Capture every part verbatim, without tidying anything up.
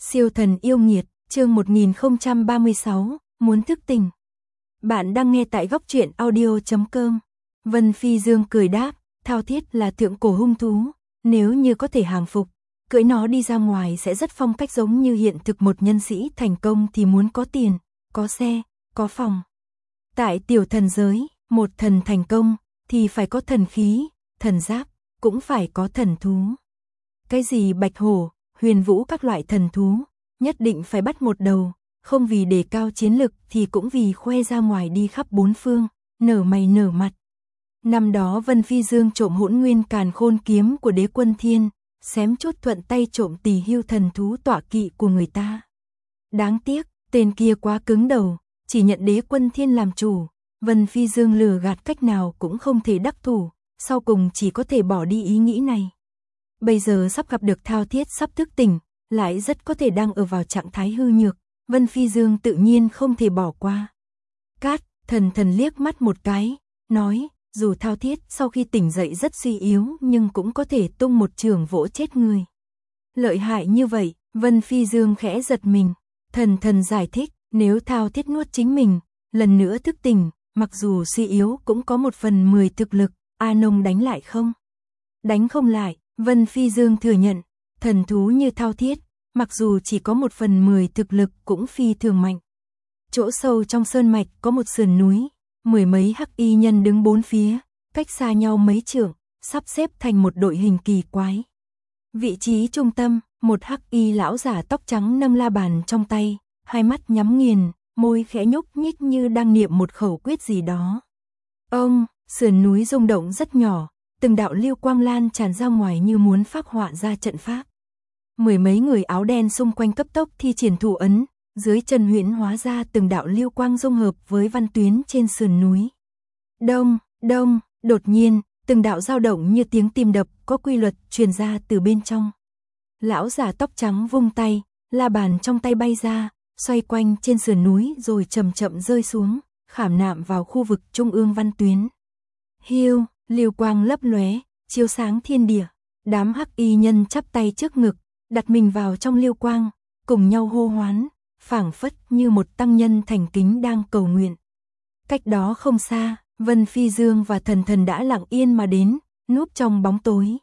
Siêu thần yêu nghiệt, chương một nghìn không trăm ba mươi sáu, muốn thức tỉnh. Bạn đang nghe tại góc truyện audio chấm com. Vân Phi Dương cười đáp, thao thiết là thượng cổ hung thú, nếu như có thể hàng phục, cưỡi nó đi ra ngoài sẽ rất phong cách giống như hiện thực một nhân sĩ thành công thì muốn có tiền, có xe, có phòng. Tại tiểu thần giới, một thần thành công thì phải có thần khí, thần giáp, cũng phải có thần thú. Cái gì bạch hổ, huyền vũ các loại thần thú, nhất định phải bắt một đầu, không vì đề cao chiến lực thì cũng vì khoe ra ngoài đi khắp bốn phương, nở mày nở mặt. Năm đó Vân Phi Dương trộm Hỗn Nguyên Càn Khôn kiếm của Đế Quân Thiên, xém chút thuận tay trộm Tỳ Hưu thần thú tọa kỵ của người ta. Đáng tiếc, tên kia quá cứng đầu, chỉ nhận Đế Quân Thiên làm chủ, Vân Phi Dương lừa gạt cách nào cũng không thể đắc thủ, sau cùng chỉ có thể bỏ đi ý nghĩ này. Bây giờ sắp gặp được thao thiết sắp thức tỉnh, lại rất có thể đang ở vào trạng thái hư nhược, Vân Phi Dương tự nhiên không thể bỏ qua. Cát, thần thần liếc mắt một cái, nói, dù thao thiết sau khi tỉnh dậy rất suy yếu nhưng cũng có thể tung một chưởng vỗ chết người. Lợi hại như vậy, Vân Phi Dương khẽ giật mình, thần thần giải thích, nếu thao thiết nuốt chính mình, lần nữa thức tỉnh, mặc dù suy yếu cũng có một phần mười thực lực, A Nông đánh lại không? Đánh không lại, Vân Phi Dương thừa nhận, thần thú như thao thiết, mặc dù chỉ có một phần mười thực lực cũng phi thường mạnh. Chỗ sâu trong sơn mạch có một sườn núi, mười mấy hắc y nhân đứng bốn phía, cách xa nhau mấy trượng, sắp xếp thành một đội hình kỳ quái. Vị trí trung tâm, một hắc y lão giả tóc trắng nâng la bàn trong tay, hai mắt nhắm nghiền, môi khẽ nhúc nhích như đang niệm một khẩu quyết gì đó. Ông, sườn núi rung động rất nhỏ, từng đạo lưu quang lan tràn ra ngoài như muốn phác họa ra trận pháp. Mười mấy người áo đen xung quanh cấp tốc thi triển thủ ấn, dưới chân huyễn hóa ra từng đạo lưu quang dung hợp với văn tuyến trên sườn núi. Đông, đông, đột nhiên, từng đạo dao động như tiếng tim đập có quy luật truyền ra từ bên trong. Lão giả tóc trắng vung tay, la bàn trong tay bay ra, xoay quanh trên sườn núi rồi chậm chậm rơi xuống, khảm nạm vào khu vực trung ương văn tuyến. Hiu, lưu quang lấp lóe, chiếu sáng thiên địa, đám hắc y nhân chắp tay trước ngực, đặt mình vào trong lưu quang, cùng nhau hô hoán, phảng phất như một tăng nhân thành kính đang cầu nguyện. Cách đó không xa, Vân Phi Dương và thần thần đã lặng yên mà đến, núp trong bóng tối.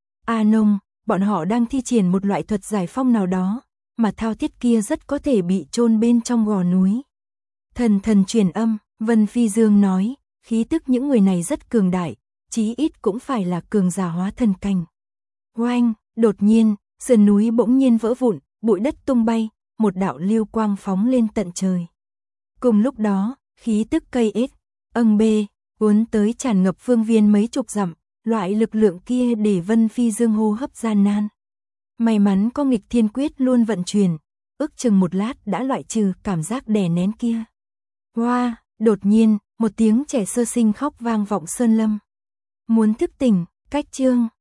A Nông, bọn họ đang thi triển một loại thuật giải phong nào đó, mà thao thiết kia rất có thể bị chôn bên trong gò núi. Thần thần truyền âm, Vân Phi Dương nói, khí tức những người này rất cường đại, chí ít cũng phải là cường giả hóa thần cảnh. Oanh, đột nhiên, sườn núi bỗng nhiên vỡ vụn, bụi đất tung bay, một đạo lưu quang phóng lên tận trời. Cùng lúc đó, khí tức cây ết, âng bê, cuốn tới tràn ngập phương viên mấy chục dặm, loại lực lượng kia để Vân Phi Dương hô hấp gian nan. May mắn có nghịch thiên quyết luôn vận chuyển, ước chừng một lát đã loại trừ cảm giác đè nén kia. Hoa, đột nhiên, một tiếng trẻ sơ sinh khóc vang vọng sơn lâm. Muốn thức tỉnh, cách chương